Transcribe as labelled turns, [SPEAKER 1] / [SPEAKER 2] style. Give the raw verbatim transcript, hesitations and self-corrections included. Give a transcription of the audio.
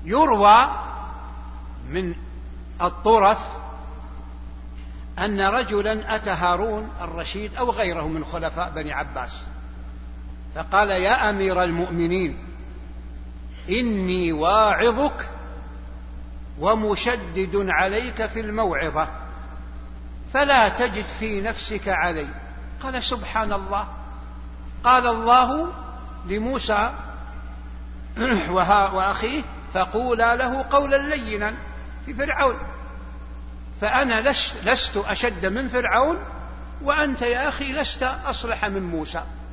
[SPEAKER 1] يروى من الطرف أن رجلا أتى هارون الرشيد أو غيره من خلفاء بني عباس فقال: يا أمير المؤمنين، إني واعظك ومشدد عليك في الموعظة فلا تجد في نفسك علي. قال: سبحان الله، قال الله لموسى وأخيه: فقولا له قولا لينا في فرعون، فأنا لست أشد من فرعون، وأنت يا أخي لست أصلح من موسى.